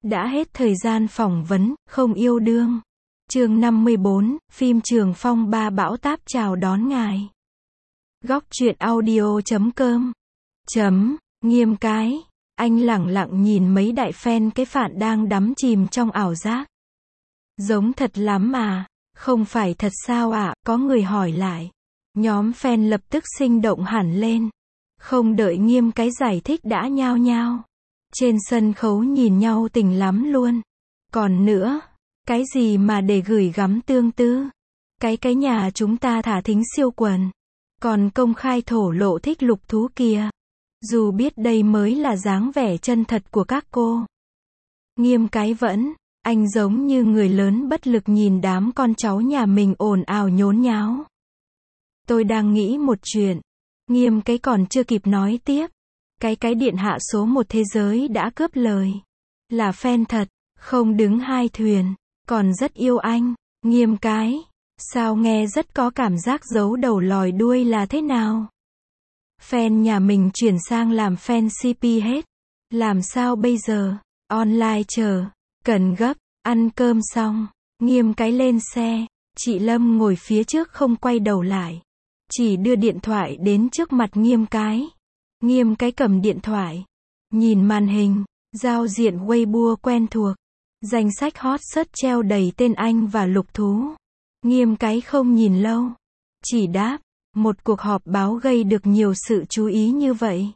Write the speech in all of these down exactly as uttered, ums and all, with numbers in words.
Đã hết thời gian phỏng vấn, không yêu đương. Chương năm mươi bốn, phim Trường Phong ba bão táp chào đón ngài. Góc truyện audio chấm com. Chấm, Nghiêm cái. Anh lẳng lặng nhìn mấy đại fan cái phạn đang đắm chìm trong ảo giác. Giống thật lắm à, không phải thật sao ạ, à? Có người hỏi lại. Nhóm fan lập tức sinh động hẳn lên. Không đợi Nghiêm cái giải thích đã nhao nhao. Trên sân khấu nhìn nhau tình lắm luôn. Còn nữa, cái gì mà để gửi gắm tương tư. Cái cái nhà chúng ta thả thính siêu quần. Còn công khai thổ lộ thích Lục Thú kìa. Dù biết đây mới là dáng vẻ chân thật của các cô. Nghiêm cái vẫn, anh giống như người lớn bất lực nhìn đám con cháu nhà mình ồn ào nhốn nháo. Tôi đang nghĩ một chuyện. Nghiêm cái còn chưa kịp nói tiếp. Cái cái điện hạ số một thế giới đã cướp lời. Là fan thật, không đứng hai thuyền, còn rất yêu anh. Nghiêm cái, sao nghe rất có cảm giác giấu đầu lòi đuôi là thế nào? Fan nhà mình chuyển sang làm fan xê pê hết. Làm sao bây giờ? Online chờ, cần gấp, ăn cơm xong. Nghiêm cái lên xe, chị Lâm ngồi phía trước không quay đầu lại. Chỉ đưa điện thoại đến trước mặt Nghiêm cái. Nghiêm cái cầm điện thoại. Nhìn màn hình, giao diện Weibo quen thuộc. Danh sách hot search treo đầy tên anh và Lục Thú. Nghiêm cái không nhìn lâu. Chỉ đáp, một cuộc họp báo gây được nhiều sự chú ý như vậy.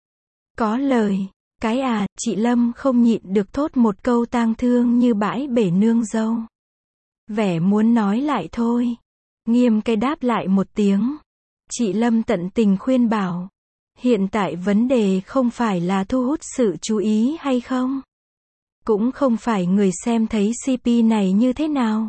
Có lời, cái à, chị Lâm không nhịn được thốt một câu tang thương như bãi bể nương dâu. Vẻ muốn nói lại thôi. Nghiêm cái đáp lại một tiếng. Chị Lâm tận tình khuyên bảo. Hiện tại vấn đề không phải là thu hút sự chú ý hay không. Cũng không phải người xem thấy xê pê này như thế nào.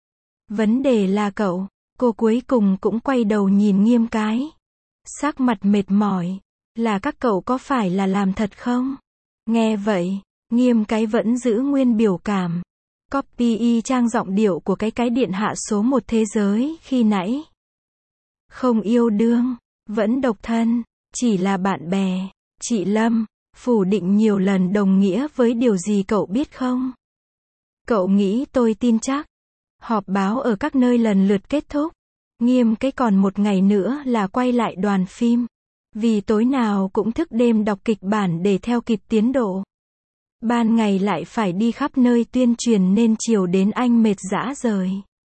Vấn đề là cậu. Cô cuối cùng cũng quay đầu nhìn Nghiêm cái. Sắc mặt mệt mỏi. Là các cậu có phải là làm thật không? Nghe vậy, Nghiêm cái vẫn giữ nguyên biểu cảm. Copy y chang giọng điệu của cái cái điện hạ số một thế giới khi nãy. Không yêu đương, vẫn độc thân, chỉ là bạn bè. Chị Lâm, phủ định nhiều lần đồng nghĩa với điều gì cậu biết không? Cậu nghĩ tôi tin chắc? Họp báo ở các nơi lần lượt kết thúc. Nghiêm cái còn một ngày nữa là quay lại đoàn phim. Vì tối nào cũng thức đêm đọc kịch bản để theo kịp tiến độ. Ban ngày lại phải đi khắp nơi tuyên truyền nên chiều đến anh mệt rã rời.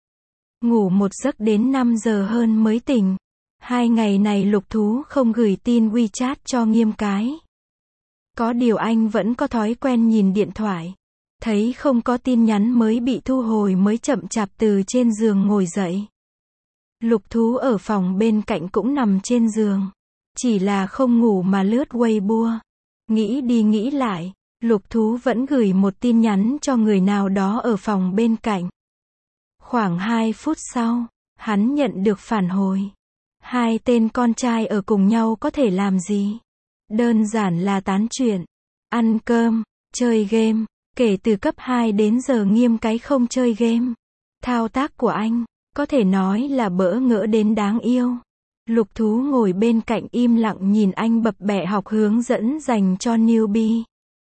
Ngủ một giấc đến năm giờ hơn mới tỉnh. Hai ngày này Lục Thú không gửi tin WeChat cho Nghiêm cái. Có điều anh vẫn có thói quen nhìn điện thoại. Thấy không có tin nhắn mới bị thu hồi mới chậm chạp từ trên giường ngồi dậy. Lục Thú ở phòng bên cạnh cũng nằm trên giường. Chỉ là không ngủ mà lướt Weibo. Nghĩ đi nghĩ lại, Lục Thú vẫn gửi một tin nhắn cho người nào đó ở phòng bên cạnh. Khoảng hai phút sau, hắn nhận được phản hồi. Hai tên con trai ở cùng nhau có thể làm gì? Đơn giản là tán chuyện, ăn cơm, chơi game. Kể từ cấp hai đến giờ Nghiêm cái không chơi game. Thao tác của anh, có thể nói là bỡ ngỡ đến đáng yêu. Lục Thú ngồi bên cạnh im lặng nhìn anh bập bẹ học hướng dẫn dành cho newbie.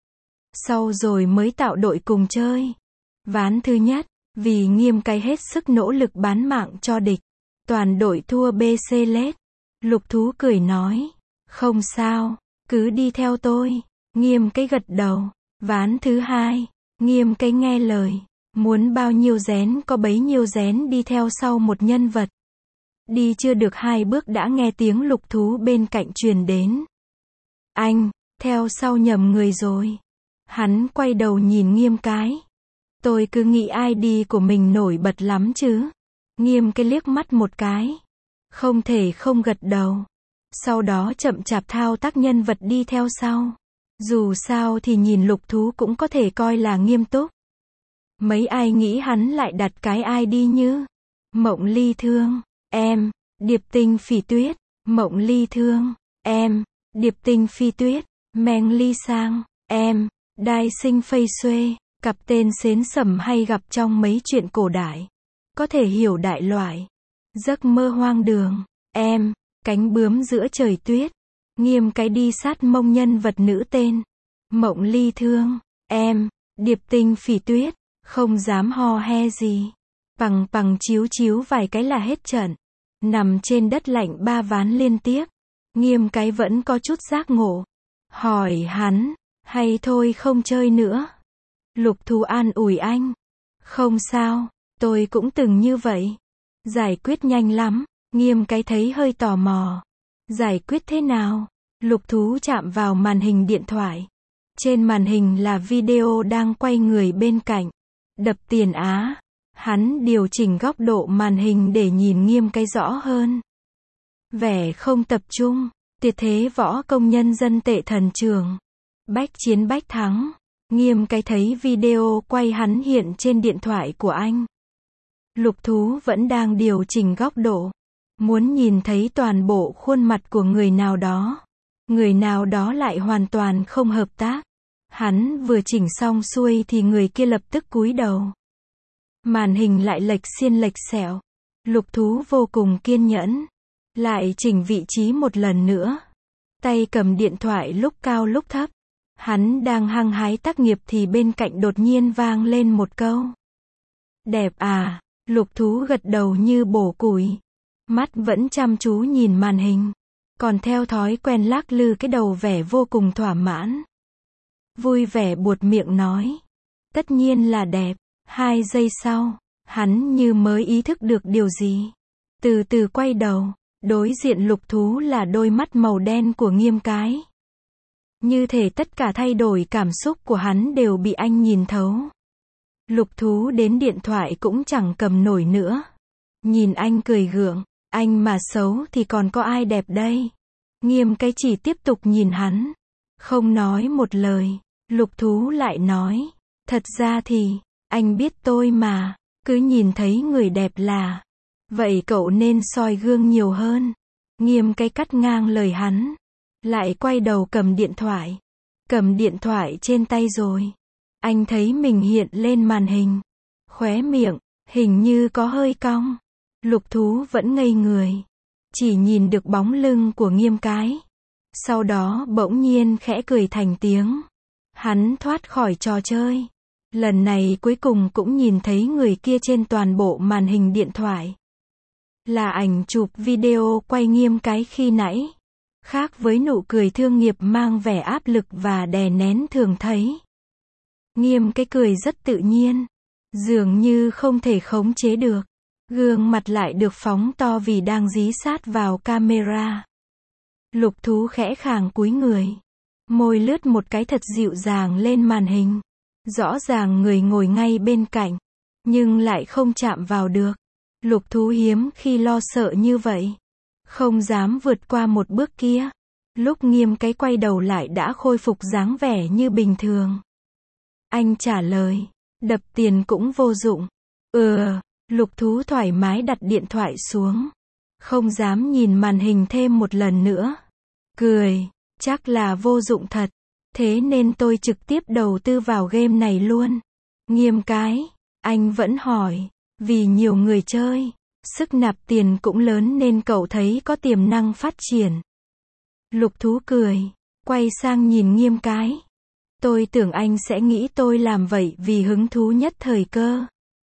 Sau rồi mới tạo đội cùng chơi. Ván thứ nhất, vì Nghiêm cái hết sức nỗ lực bán mạng cho địch. Toàn đội thua bê xê lết. Lục Thú cười nói. Không sao, cứ đi theo tôi. Nghiêm cái gật đầu. Ván thứ hai, Nghiêm cái nghe lời. Muốn bao nhiêu rén có bấy nhiêu rén đi theo sau một nhân vật. Đi chưa được hai bước đã nghe tiếng Lục Thú bên cạnh truyền đến. Anh, theo sau nhầm người rồi. Hắn quay đầu nhìn Nghiêm cái. Tôi cứ nghĩ i đê của mình nổi bật lắm chứ. Nghiêm cái liếc mắt một cái. Không thể không gật đầu. Sau đó chậm chạp thao tác nhân vật đi theo sau. Dù sao thì nhìn Lục Thú cũng có thể coi là nghiêm túc. Mấy ai nghĩ hắn lại đặt cái i đê như Mộng Ly Thương, em, Điệp Tinh Phỉ Tuyết, Mộng Ly Thương, em, Điệp Tinh Phi Tuyết, Meng Ly Sang, em, Đai Sinh Phây Xuê, cặp tên xến sẩm hay gặp trong mấy chuyện cổ đại. Có thể hiểu đại loại. Giấc mơ hoang đường, em, Cánh bướm giữa trời tuyết. Nghiêm cái đi sát mông nhân vật nữ tên Mộng Ly Thương, em, Điệp Tinh Phỉ Tuyết, không dám ho he gì. Pằng pằng chiếu chiếu vài cái là hết trận. Nằm trên đất lạnh ba ván liên tiếp. Nghiêm cái vẫn có chút giác ngộ. Hỏi hắn, hay thôi không chơi nữa. Lục Thú an ủi anh. Không sao, tôi cũng từng như vậy. Giải quyết nhanh lắm. Nghiêm cái thấy hơi tò mò. Giải quyết thế nào? Lục Thú chạm vào màn hình điện thoại. Trên màn hình là video đang quay người bên cạnh. Đập tiền Á. Hắn điều chỉnh góc độ màn hình để nhìn Nghiêm cái rõ hơn. Vẻ không tập trung. Tuyệt thế võ công nhân dân tệ thần trường. Bách chiến bách thắng. Nghiêm cái thấy video quay hắn hiện trên điện thoại của anh. Lục Thú vẫn đang điều chỉnh góc độ. Muốn nhìn thấy toàn bộ khuôn mặt của người nào đó. Người nào đó lại hoàn toàn không hợp tác. Hắn vừa chỉnh xong xuôi thì người kia lập tức cúi đầu. Màn hình lại lệch xiên lệch xẹo. Lục Thú vô cùng kiên nhẫn. Lại chỉnh vị trí một lần nữa. Tay cầm điện thoại lúc cao lúc thấp. Hắn đang hăng hái tác nghiệp thì bên cạnh đột nhiên vang lên một câu. Đẹp à, Lục Thú gật đầu như bổ củi. Mắt vẫn chăm chú nhìn màn hình. Còn theo thói quen lắc lư cái đầu vẻ vô cùng thỏa mãn. Vui vẻ buột miệng nói. Tất nhiên là đẹp. Hai giây sau, hắn như mới ý thức được điều gì. Từ từ quay đầu, đối diện Lục Thú là đôi mắt màu đen của Nghiêm cái. Như thể tất cả thay đổi cảm xúc của hắn đều bị anh nhìn thấu. Lục Thú đến điện thoại cũng chẳng cầm nổi nữa. Nhìn anh cười gượng, anh mà xấu thì còn có ai đẹp đây. Nghiêm cái chỉ tiếp tục nhìn hắn. Không nói một lời, Lục Thú lại nói. Thật ra thì, anh biết tôi mà, cứ nhìn thấy người đẹp là. Vậy cậu nên soi gương nhiều hơn. Nghiêm cái cắt ngang lời hắn. Lại quay đầu cầm điện thoại. Cầm điện thoại trên tay rồi. Anh thấy mình hiện lên màn hình. Khóe miệng, hình như có hơi cong. Lục Thú vẫn ngây người. Chỉ nhìn được bóng lưng của Nghiêm cái. Sau đó bỗng nhiên khẽ cười thành tiếng. Hắn thoát khỏi trò chơi. Lần này cuối cùng cũng nhìn thấy người kia trên toàn bộ màn hình điện thoại. Là ảnh chụp video quay Nghiêm cái khi nãy. Khác với nụ cười thương nghiệp mang vẻ áp lực và đè nén thường thấy. Nghiêm cái cười rất tự nhiên. Dường như không thể khống chế được. Gương mặt lại được phóng to vì đang dí sát vào camera. Lục Thú khẽ khàng cúi người. Môi lướt một cái thật dịu dàng lên màn hình. Rõ ràng người ngồi ngay bên cạnh. Nhưng lại không chạm vào được. Lục Thú hiếm khi lo sợ như vậy. Không dám vượt qua một bước kia. Lúc Nghiêm cái quay đầu lại đã khôi phục dáng vẻ như bình thường. Anh trả lời. Đập tiền cũng vô dụng. Ừ. Lục Thú thoải mái đặt điện thoại xuống. Không dám nhìn màn hình thêm một lần nữa. Cười. Chắc là vô dụng thật. Thế nên tôi trực tiếp đầu tư vào game này luôn. Nghiêm cái. Anh vẫn hỏi. Vì nhiều người chơi. Sức nạp tiền cũng lớn nên cậu thấy có tiềm năng phát triển. Lục Thú cười. Quay sang nhìn Nghiêm cái. Tôi tưởng anh sẽ nghĩ tôi làm vậy vì hứng thú nhất thời cơ.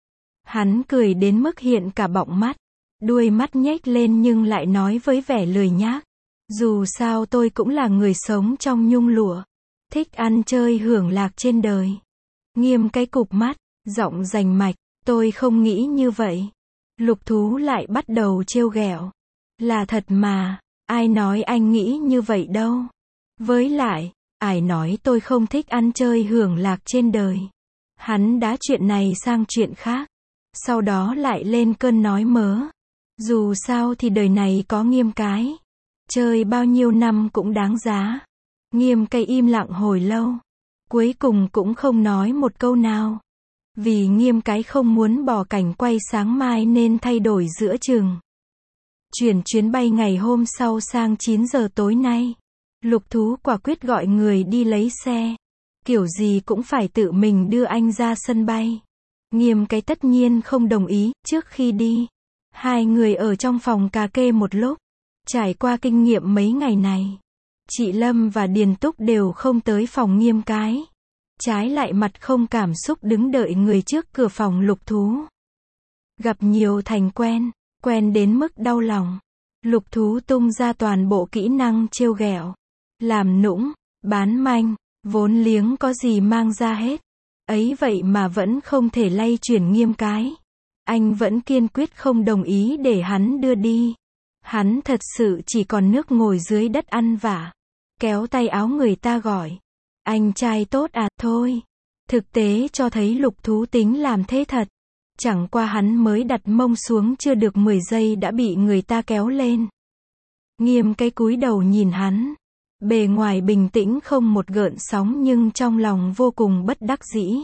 Hắn cười đến mức hiện cả bọng mắt. Đuôi mắt nhếch lên nhưng lại nói với vẻ lười nhác. Dù sao tôi cũng là người sống trong nhung lụa. Thích ăn chơi hưởng lạc trên đời. Nghiêm cái cụp mắt. Giọng rành mạch. Tôi không nghĩ như vậy. Lục Thú lại bắt đầu trêu ghẹo. Là thật mà. Ai nói anh nghĩ như vậy đâu. Với lại, ai nói tôi không thích ăn chơi hưởng lạc trên đời. Hắn đá chuyện này sang chuyện khác. Sau đó lại lên cơn nói mớ. Dù sao thì đời này có Nghiêm cái. Chơi bao nhiêu năm cũng đáng giá. Nghiêm cái im lặng hồi lâu. Cuối cùng cũng không nói một câu nào. Vì Nghiêm cái không muốn bỏ cảnh quay sáng mai nên thay đổi giữa chừng. Chuyển chuyến bay ngày hôm sau sang chín giờ tối nay. Lục Thú quả quyết gọi người đi lấy xe. Kiểu gì cũng phải tự mình đưa anh ra sân bay. Nghiêm cái tất nhiên không đồng ý. Trước khi đi, hai người ở trong phòng cà kê một lúc. Trải qua kinh nghiệm mấy ngày này, chị Lâm và Điền Túc đều không tới phòng Nghiêm cái. trái lại mặt không cảm xúc đứng đợi người trước cửa phòng Lục Thú. Gặp nhiều thành quen, quen đến mức đau lòng. Lục Thú tung ra toàn bộ kỹ năng trêu ghẹo, làm nũng, bán manh, vốn liếng có gì mang ra hết. Ấy vậy mà vẫn không thể lay chuyển Nghiêm cái. Anh vẫn kiên quyết không đồng ý để hắn đưa đi. Hắn thật sự chỉ còn nước ngồi dưới đất ăn vạ. Kéo tay áo người ta gọi. Anh trai tốt à, thôi. Thực tế cho thấy Lục Thú tính làm thế thật. Chẳng qua hắn mới đặt mông xuống chưa được mười giây đã bị người ta kéo lên. Nghiêm cái cúi đầu nhìn hắn. Bề ngoài bình tĩnh không một gợn sóng nhưng trong lòng vô cùng bất đắc dĩ.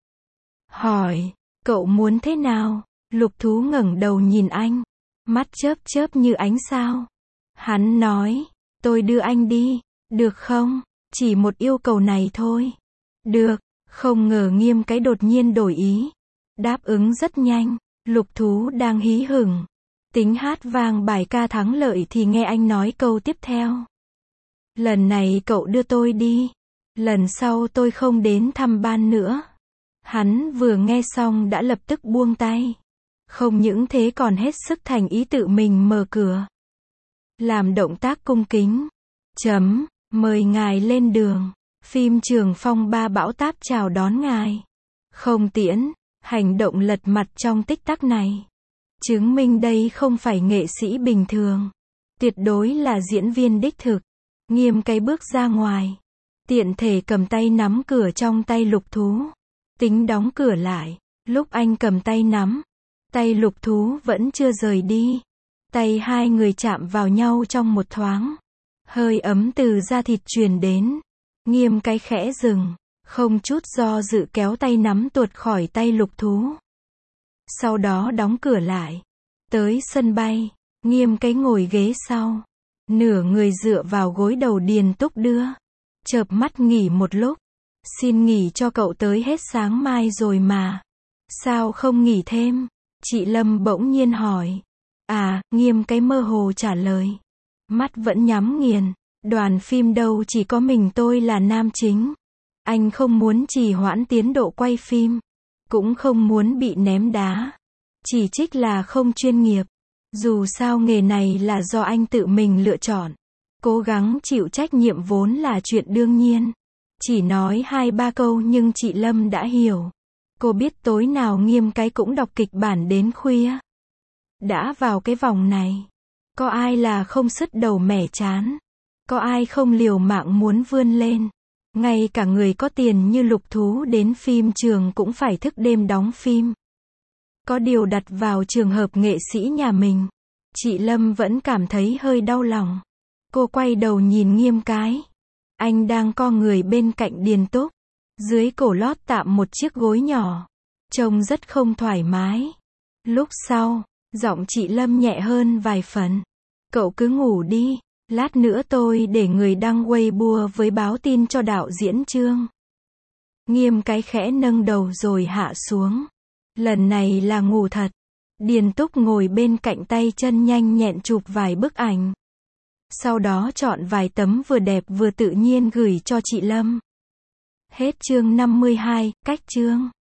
Hỏi, cậu muốn thế nào? Lục Thú ngẩng đầu nhìn anh. Mắt chớp chớp như ánh sao. Hắn nói, tôi đưa anh đi, được không? Chỉ một yêu cầu này thôi. Được, không ngờ Nghiêm cái đột nhiên đổi ý. Đáp ứng rất nhanh. Lục Thú đang hí hửng. Tính hát vang bài ca thắng lợi thì nghe anh nói câu tiếp theo. Lần này cậu đưa tôi đi. Lần sau tôi không đến thăm ban nữa. Hắn vừa nghe xong đã lập tức buông tay. Không những thế còn hết sức thành ý tự mình mở cửa. Làm động tác cung kính. Chấm, mời ngài lên đường. Phim Trường Phong ba bão táp chào đón ngài. Không tiễn, hành động lật mặt trong tích tắc này. Chứng minh đây không phải nghệ sĩ bình thường. Tuyệt đối là diễn viên đích thực. Nghiêm cái bước ra ngoài. Tiện thể cầm tay nắm cửa trong tay Lục Thú. Tính đóng cửa lại. Lúc anh cầm tay nắm, tay Lục Thú vẫn chưa rời đi. Tay hai người chạm vào nhau trong một thoáng. Hơi ấm từ da thịt truyền đến. Nghiêm cái khẽ dừng, không chút do dự kéo tay nắm tuột khỏi tay Lục Thú. Sau đó đóng cửa lại. Tới sân bay, Nghiêm cái ngồi ghế sau. Nửa người dựa vào gối đầu Điền Túc đưa. Chợp mắt nghỉ một lúc. Xin nghỉ cho cậu tới hết sáng mai rồi mà. Sao không nghỉ thêm? Chị Lâm bỗng nhiên hỏi. À, Nghiêm cái mơ hồ trả lời. Mắt vẫn nhắm nghiền. Đoàn phim đâu chỉ có mình tôi là nam chính. Anh không muốn trì hoãn tiến độ quay phim. Cũng không muốn bị ném đá. Chỉ trích là không chuyên nghiệp. Dù sao nghề này là do anh tự mình lựa chọn. Cố gắng chịu trách nhiệm vốn là chuyện đương nhiên. Chỉ nói hai ba câu nhưng chị Lâm đã hiểu. Cô biết tối nào Nghiêm cái cũng đọc kịch bản đến khuya. Đã vào cái vòng này, có ai là không sứt đầu mẻ chán. Có ai không liều mạng muốn vươn lên. Ngay cả người có tiền như Lục Thú đến phim trường cũng phải thức đêm đóng phim. Có điều đặt vào trường hợp nghệ sĩ nhà mình, chị Lâm vẫn cảm thấy hơi đau lòng. Cô quay đầu nhìn Nghiêm cái. Anh đang co người bên cạnh Điền Túc. Dưới cổ lót tạm một chiếc gối nhỏ. Trông rất không thoải mái. Lúc sau, giọng chị Lâm nhẹ hơn vài phần. Cậu cứ ngủ đi. Lát nữa tôi để người đăng Weibo với báo tin cho đạo diễn Trương. Nghiêm cái khẽ nâng đầu rồi hạ xuống. Lần này là ngủ thật. Điền Túc ngồi bên cạnh tay chân nhanh nhẹn chụp vài bức ảnh. Sau đó chọn vài tấm vừa đẹp vừa tự nhiên gửi cho chị Lâm. Hết chương năm mươi hai, cách chương.